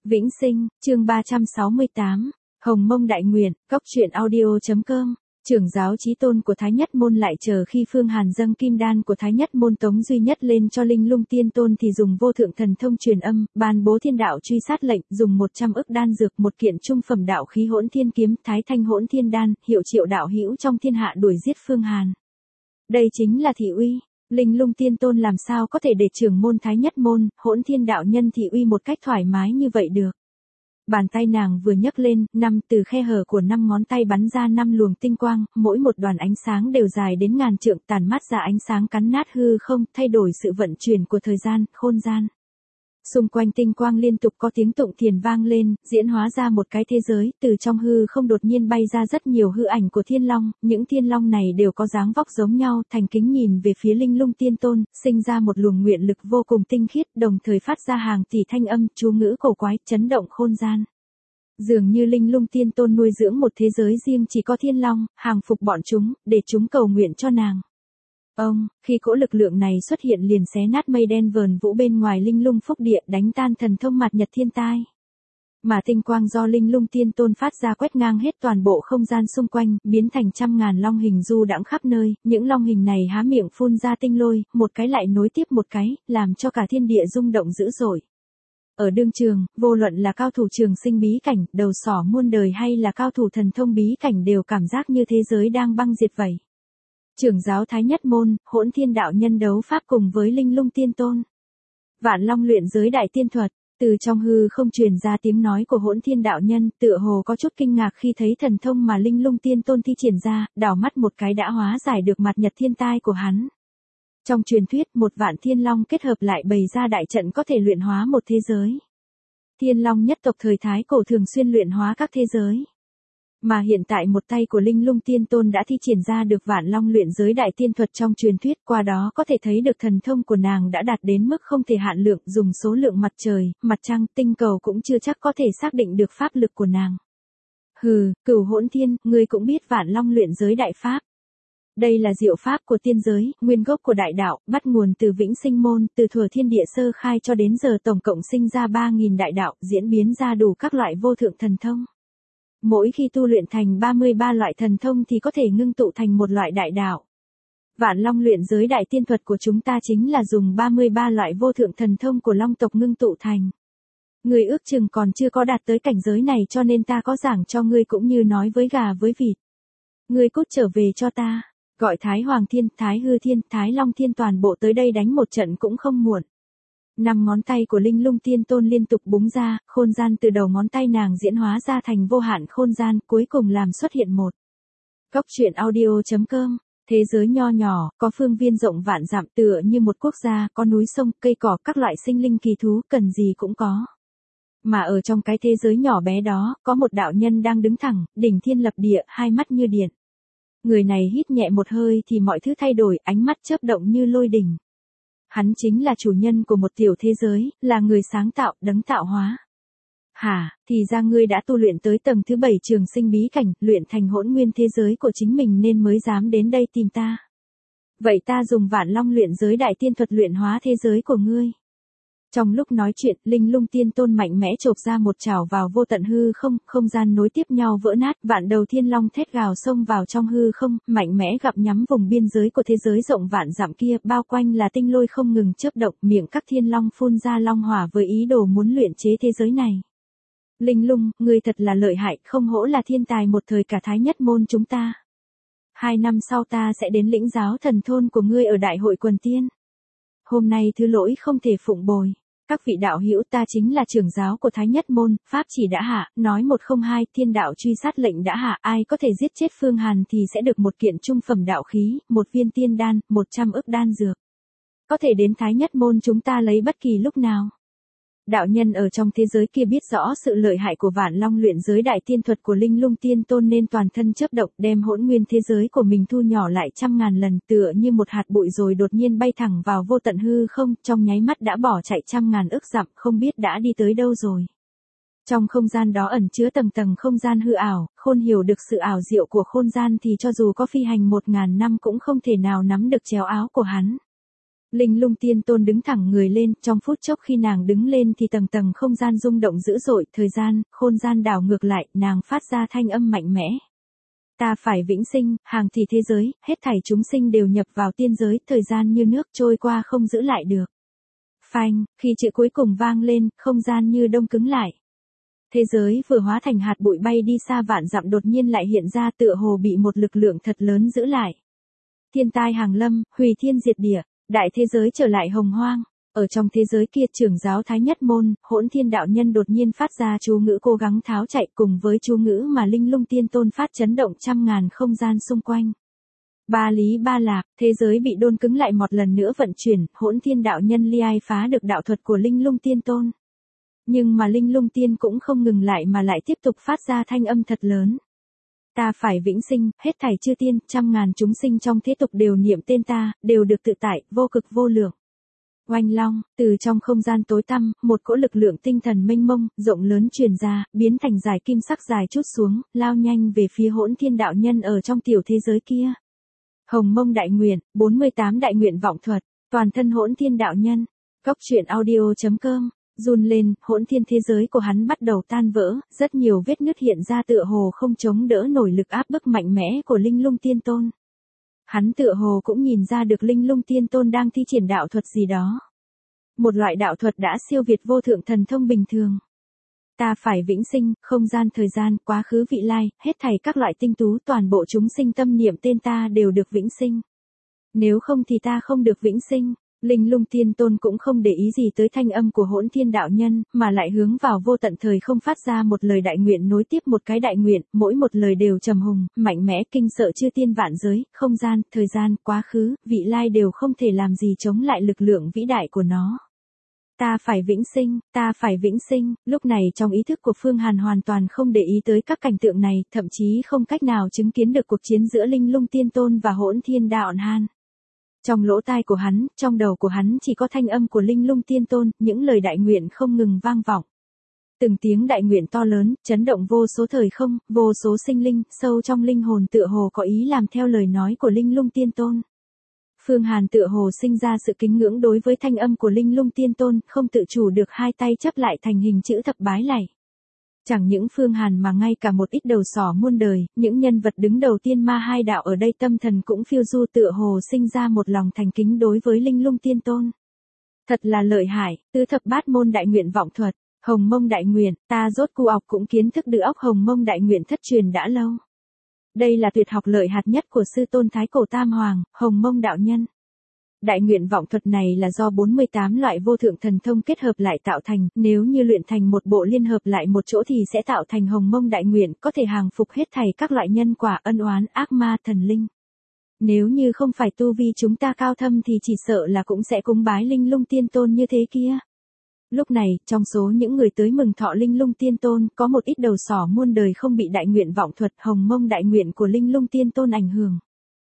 Vĩnh Sinh, chương 368, Hồng Mông Đại Nguyện, Cóc truyện audio.com. Trưởng giáo chí tôn của Thái Nhất Môn lại chờ khi Phương Hàn dâng kim đan của Thái Nhất Môn Tống Duy Nhất lên cho Linh Lung Tiên Tôn thì dùng vô thượng thần thông truyền âm, ban bố thiên đạo truy sát lệnh, dùng 100 ức đan dược, một kiện trung phẩm đạo khí Hỗn Thiên kiếm, Thái Thanh Hỗn Thiên đan, hiệu triệu đạo hữu trong thiên hạ đuổi giết Phương Hàn. Đây chính là thị uy. Linh Lung Tiên Tôn làm sao có thể để trưởng môn Thái Nhất Môn, Hỗn Thiên đạo nhân thị uy một cách thoải mái như vậy được. Bàn tay nàng vừa nhấc lên, từ khe hở của 5 ngón tay bắn ra 5 luồng tinh quang, mỗi một đoàn ánh sáng đều dài đến ngàn trượng, tản mát ra ánh sáng cắn nát hư không, thay đổi sự vận chuyển của thời gian, khôn gian. Xung quanh tinh quang liên tục có tiếng tụng thiền vang lên, diễn hóa ra một cái thế giới, từ trong hư không đột nhiên bay ra rất nhiều hư ảnh của thiên long, những thiên long này đều có dáng vóc giống nhau, thành kính nhìn về phía Linh Lung Tiên Tôn, sinh ra một luồng nguyện lực vô cùng tinh khiết, đồng thời phát ra hàng tỷ thanh âm, chú ngữ cổ quái, chấn động khôn gian. Dường như Linh Lung Tiên Tôn nuôi dưỡng một thế giới riêng chỉ có thiên long, hàng phục bọn chúng, để chúng cầu nguyện cho nàng. Khi cỗ lực lượng này xuất hiện liền xé nát mây đen vờn vũ bên ngoài Linh Lung Phúc Địa, đánh tan thần thông mạt nhật thiên tai. Mà tinh quang do Linh Lung Tiên Tôn phát ra quét ngang hết toàn bộ không gian xung quanh, biến thành trăm ngàn long hình du đãng khắp nơi, những long hình này há miệng phun ra tinh lôi, một cái lại nối tiếp một cái, làm cho cả thiên địa rung động dữ dội. Ở đương trường, vô luận là cao thủ trường sinh bí cảnh, đầu sỏ muôn đời hay là cao thủ thần thông bí cảnh đều cảm giác như thế giới đang băng diệt vậy. Trưởng giáo Thái Nhất Môn, Hỗn Thiên đạo nhân đấu pháp cùng với Linh Lung Tiên Tôn. Vạn Long luyện giới đại tiên thuật, từ trong hư không truyền ra tiếng nói của Hỗn Thiên đạo nhân, tựa hồ có chút kinh ngạc khi thấy thần thông mà Linh Lung Tiên Tôn thi triển ra, đảo mắt một cái đã hóa giải được mặt nhật thiên tai của hắn. Trong truyền thuyết, một vạn thiên long kết hợp lại bày ra đại trận có thể luyện hóa một thế giới. Thiên long nhất tộc thời Thái cổ thường xuyên luyện hóa các thế giới. Mà hiện tại một tay của Linh Lung Tiên Tôn đã thi triển ra được Vạn Long luyện giới đại tiên thuật trong truyền thuyết, qua đó có thể thấy được thần thông của nàng đã đạt đến mức không thể hạn lượng, dùng số lượng mặt trời, mặt trăng, tinh cầu cũng chưa chắc có thể xác định được pháp lực của nàng. Hừ, Cửu Hỗn Thiên, ngươi cũng biết Vạn Long luyện giới đại pháp. Đây là diệu pháp của tiên giới, nguyên gốc của đại đạo, bắt nguồn từ Vĩnh Sinh môn, từ thuở thiên địa sơ khai cho đến giờ tổng cộng sinh ra 3.000 đại đạo, diễn biến ra đủ các loại vô thượng thần thông. Mỗi khi tu luyện thành 33 loại thần thông thì có thể ngưng tụ thành một loại đại đạo. Vạn Long luyện giới đại tiên thuật của chúng ta chính là dùng 33 loại vô thượng thần thông của Long tộc ngưng tụ thành. Ngươi ước chừng còn chưa có đạt tới cảnh giới này cho nên ta có giảng cho ngươi cũng như nói với gà với vịt. Ngươi cút trở về cho ta, gọi Thái Hoàng Thiên, Thái Hư Thiên, Thái Long Thiên toàn bộ tới đây đánh một trận cũng không muộn. 5 ngón tay của Linh Lung Tiên Tôn liên tục búng ra, khôn gian từ đầu ngón tay nàng diễn hóa ra thành vô hạn khôn gian, cuối cùng làm xuất hiện một. Cóc truyện audio.com. Thế giới nho nhỏ, có phương viên rộng vạn dặm, tựa như một quốc gia, có núi sông, cây cỏ, các loại sinh linh kỳ thú, cần gì cũng có. Mà ở trong cái thế giới nhỏ bé đó, có một đạo nhân đang đứng thẳng, đỉnh thiên lập địa, hai mắt như điện. Người này hít nhẹ một hơi thì mọi thứ thay đổi, ánh mắt chớp động như lôi đình. Hắn chính là chủ nhân của một tiểu thế giới, là người sáng tạo, đấng tạo hóa. Hả, thì ra ngươi đã tu luyện tới tầng thứ 7 trường sinh bí cảnh, luyện thành hỗn nguyên thế giới của chính mình nên mới dám đến đây tìm ta. Vậy ta dùng Vạn Long luyện giới đại tiên thuật luyện hóa thế giới của ngươi. Trong lúc nói chuyện, Linh Lung Tiên Tôn mạnh mẽ chộp ra một chảo vào vô tận hư không, không gian nối tiếp nhau vỡ nát, vạn đầu thiên long thét gào xông vào trong hư không, mạnh mẽ gặm nhắm vùng biên giới của thế giới rộng vạn dặm kia, bao quanh là tinh lôi không ngừng chớp động, miệng các thiên long phun ra long hỏa với ý đồ muốn luyện chế thế giới này. Linh Lung, ngươi thật là lợi hại, không hổ là thiên tài một thời cả Thái Nhất Môn chúng ta. 2 năm sau ta sẽ đến lĩnh giáo thần thôn của ngươi ở đại hội quần tiên. Hôm nay thứ lỗi không thể phụng bồi. Các vị đạo hữu, ta chính là trưởng giáo của Thái Nhất Môn, pháp chỉ đã hạ, nói 102, thiên đạo truy sát lệnh đã hạ, ai có thể giết chết Phương Hàn thì sẽ được một kiện trung phẩm đạo khí, một viên tiên đan, 100 ức đan dược. Có thể đến Thái Nhất Môn chúng ta lấy bất kỳ lúc nào. Đạo nhân ở trong thế giới kia biết rõ sự lợi hại của Vạn Long luyện giới đại tiên thuật của Linh Lung Tiên Tôn nên toàn thân chớp động, đem hỗn nguyên thế giới của mình thu nhỏ lại trăm ngàn lần, tựa như một hạt bụi rồi đột nhiên bay thẳng vào vô tận hư không, trong nháy mắt đã bỏ chạy trăm ngàn ức dặm, không biết đã đi tới đâu rồi. Trong không gian đó ẩn chứa tầng tầng không gian hư ảo, khôn hiểu được sự ảo diệu của khôn gian thì cho dù có phi hành 1000 năm cũng không thể nào nắm được chéo áo của hắn. Linh Lung Tiên Tôn đứng thẳng người lên, trong phút chốc khi nàng đứng lên thì tầng tầng không gian rung động dữ dội, thời gian, khôn gian đảo ngược lại, nàng phát ra thanh âm mạnh mẽ. Ta phải vĩnh sinh, hàng thì thế giới, hết thảy chúng sinh đều nhập vào tiên giới, thời gian như nước trôi qua không giữ lại được. Phanh, khi chữ cuối cùng vang lên, không gian như đông cứng lại. Thế giới vừa hóa thành hạt bụi bay đi xa vạn dặm đột nhiên lại hiện ra tựa hồ bị một lực lượng thật lớn giữ lại. Thiên tai hàng lâm, hủy thiên diệt địa, đại thế giới trở lại hồng hoang. Ở trong thế giới kia trưởng giáo Thái Nhất Môn, Hỗn Thiên đạo nhân đột nhiên phát ra chú ngữ cố gắng tháo chạy cùng với chú ngữ mà Linh Lung Tiên Tôn phát chấn động trăm ngàn không gian xung quanh. Ba lý ba lạc, thế giới bị đôn cứng lại một lần nữa vận chuyển, Hỗn Thiên đạo nhân li ai phá được đạo thuật của Linh Lung Tiên Tôn. Nhưng mà Linh Lung Tiên cũng không ngừng lại mà lại tiếp tục phát ra thanh âm thật lớn. Ta phải vĩnh sinh, hết thảy chư tiên, trăm ngàn chúng sinh trong thế tục đều niệm tên ta, đều được tự tại, vô cực vô lượng. Oanh long, từ trong không gian tối tăm, một cỗ lực lượng tinh thần mênh mông, rộng lớn truyền ra, biến thành dài kim sắc dài chút xuống, lao nhanh về phía Hỗn Thiên đạo nhân ở trong tiểu thế giới kia. Hồng Mông đại nguyện, 48 đại nguyện vọng thuật, toàn thân Hỗn Thiên đạo nhân. Góc truyện audio.com, run lên, hỗn thiên thế giới của hắn bắt đầu tan vỡ, rất nhiều vết nứt hiện ra tựa hồ không chống đỡ nổi lực áp bức mạnh mẽ của Linh Lung Tiên Tôn. Hắn tựa hồ cũng nhìn ra được Linh Lung Tiên Tôn đang thi triển đạo thuật gì đó. Một loại đạo thuật đã siêu việt vô thượng thần thông bình thường. Ta phải vĩnh sinh, không gian thời gian, quá khứ vị lai, hết thảy các loại tinh tú toàn bộ chúng sinh tâm niệm tên ta đều được vĩnh sinh. Nếu không thì ta không được vĩnh sinh. Linh Lung Tiên Tôn cũng không để ý gì tới thanh âm của Hỗn Thiên đạo nhân, mà lại hướng vào vô tận thời không phát ra một lời đại nguyện nối tiếp một cái đại nguyện, mỗi một lời đều trầm hùng, mạnh mẽ, kinh sợ chư tiên vạn giới, không gian, thời gian, quá khứ, vị lai đều không thể làm gì chống lại lực lượng vĩ đại của nó. Ta phải vĩnh sinh, ta phải vĩnh sinh, lúc này trong ý thức của Phương Hàn hoàn toàn không để ý tới các cảnh tượng này, thậm chí không cách nào chứng kiến được cuộc chiến giữa Linh Lung Tiên Tôn và Hỗn Thiên đạo nhân. Trong lỗ tai của hắn, trong đầu của hắn chỉ có thanh âm của Linh Lung Tiên Tôn, những lời đại nguyện không ngừng vang vọng. Từng tiếng đại nguyện to lớn, chấn động vô số thời không, vô số sinh linh, sâu trong linh hồn tựa hồ có ý làm theo lời nói của Linh Lung Tiên Tôn. Phương Hàn tựa hồ sinh ra sự kính ngưỡng đối với thanh âm của Linh Lung Tiên Tôn, không tự chủ được hai tay chấp lại thành hình chữ thập bái lạy. Chẳng những Phương Hàn mà ngay cả một ít đầu sỏ muôn đời, những nhân vật đứng đầu tiên ma hai đạo ở đây tâm thần cũng phiêu du tựa hồ sinh ra một lòng thành kính đối với Linh Lung Tiên Tôn. Thật là lợi hại, tứ thập bát môn đại nguyện vọng thuật, Hồng Mông đại nguyện, ta rốt cu ọc cũng kiến thức được óc Hồng Mông đại nguyện thất truyền đã lâu. Đây là tuyệt học lợi hạt nhất của sư tôn Thái Cổ Tam Hoàng, Hồng Mông đạo nhân. Đại nguyện vọng thuật này là do 48 loại vô thượng thần thông kết hợp lại tạo thành, nếu như luyện thành một bộ liên hợp lại một chỗ thì sẽ tạo thành Hồng Mông đại nguyện, có thể hàng phục hết thảy các loại nhân quả, ân oán, ác ma, thần linh. Nếu như không phải tu vi chúng ta cao thâm thì chỉ sợ là cũng sẽ cúng bái Linh Lung Tiên Tôn như thế kia. Lúc này, trong số những người tới mừng thọ Linh Lung Tiên Tôn, có một ít đầu sỏ muôn đời không bị đại nguyện vọng thuật Hồng Mông đại nguyện của Linh Lung Tiên Tôn ảnh hưởng.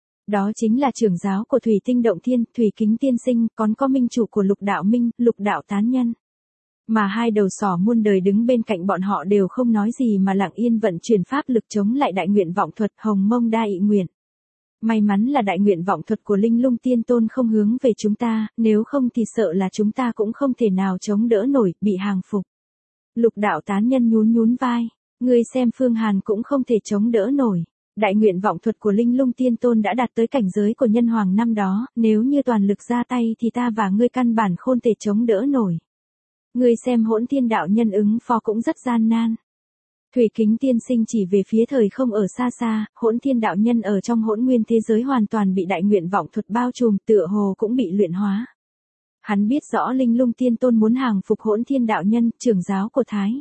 Đó chính là trưởng giáo của Thủy Tinh Động Thiên, Thủy Kính Tiên Sinh, còn có minh chủ của Lục Đạo Minh, Lục Đạo Tán Nhân. Mà hai đầu sỏ muôn đời đứng bên cạnh bọn họ đều không nói gì mà lặng yên vận chuyển pháp lực chống lại đại nguyện vọng thuật Hồng Mông đa ị nguyện. May mắn là đại nguyện vọng thuật của Linh Lung Tiên Tôn không hướng về chúng ta, nếu không thì sợ là chúng ta cũng không thể nào chống đỡ nổi, bị hàng phục. Lục Đạo Tán Nhân nhún nhún vai, ngươi xem Phương Hàn cũng không thể chống đỡ nổi. Đại nguyện vọng thuật của Linh Lung Tiên Tôn đã đạt tới cảnh giới của nhân hoàng năm đó, nếu như toàn lực ra tay thì ta và ngươi căn bản không thể chống đỡ nổi. Ngươi xem Hỗn Thiên đạo nhân ứng phó cũng rất gian nan. Thủy Kính Tiên Sinh chỉ về phía thời không ở xa xa, Hỗn Thiên đạo nhân ở trong hỗn nguyên thế giới hoàn toàn bị đại nguyện vọng thuật bao trùm, tựa hồ cũng bị luyện hóa. Hắn biết rõ Linh Lung Tiên Tôn muốn hàng phục Hỗn Thiên đạo nhân, trưởng giáo của Thái.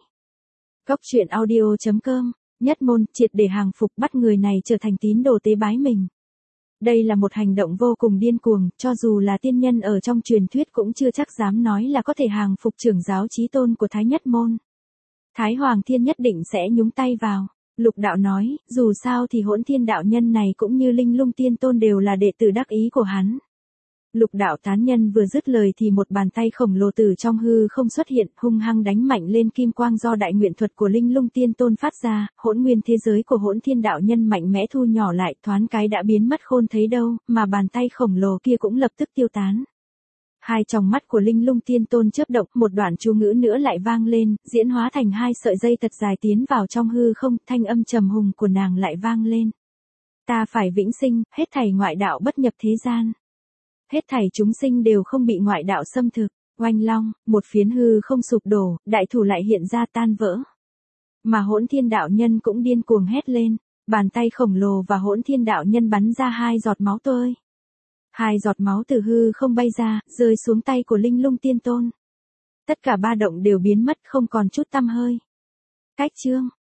Góc truyện audio.com, nhất môn, triệt để hàng phục, bắt người này trở thành tín đồ tế bái mình. Đây là một hành động vô cùng điên cuồng, cho dù là tiên nhân ở trong truyền thuyết cũng chưa chắc dám nói là có thể hàng phục trưởng giáo chí tôn của Thái Nhất Môn. Thái Hoàng Thiên nhất định sẽ nhúng tay vào. Lục Đạo nói, dù sao thì Hỗn Thiên đạo nhân này cũng như Linh Lung Tiên Tôn đều là đệ tử đắc ý của hắn. Lục Đạo Tán Nhân vừa dứt lời thì một bàn tay khổng lồ từ trong hư không xuất hiện, hung hăng đánh mạnh lên kim quang do đại nguyện thuật của Linh Lung Tiên Tôn phát ra, hỗn nguyên thế giới của Hỗn Thiên đạo nhân mạnh mẽ thu nhỏ lại, thoáng cái đã biến mất khôn thấy đâu, mà bàn tay khổng lồ kia cũng lập tức tiêu tán. Hai tròng mắt của Linh Lung Tiên Tôn chớp động, một đoạn chú ngữ nữa lại vang lên, diễn hóa thành hai sợi dây thật dài tiến vào trong hư không, thanh âm trầm hùng của nàng lại vang lên. Ta phải vĩnh sinh, hết thảy ngoại đạo bất nhập thế gian. Hết thảy chúng sinh đều không bị ngoại đạo xâm thực. Oanh long, một phiến hư không sụp đổ, đại thủ lại hiện ra tan vỡ. Mà Hỗn Thiên đạo nhân cũng điên cuồng hét lên, bàn tay khổng lồ và Hỗn Thiên đạo nhân bắn ra hai giọt máu tươi. Hai giọt máu từ hư không bay ra, rơi xuống tay của Linh Lung Tiên Tôn. Tất cả ba động đều biến mất, không còn chút tăm hơi. Cách chương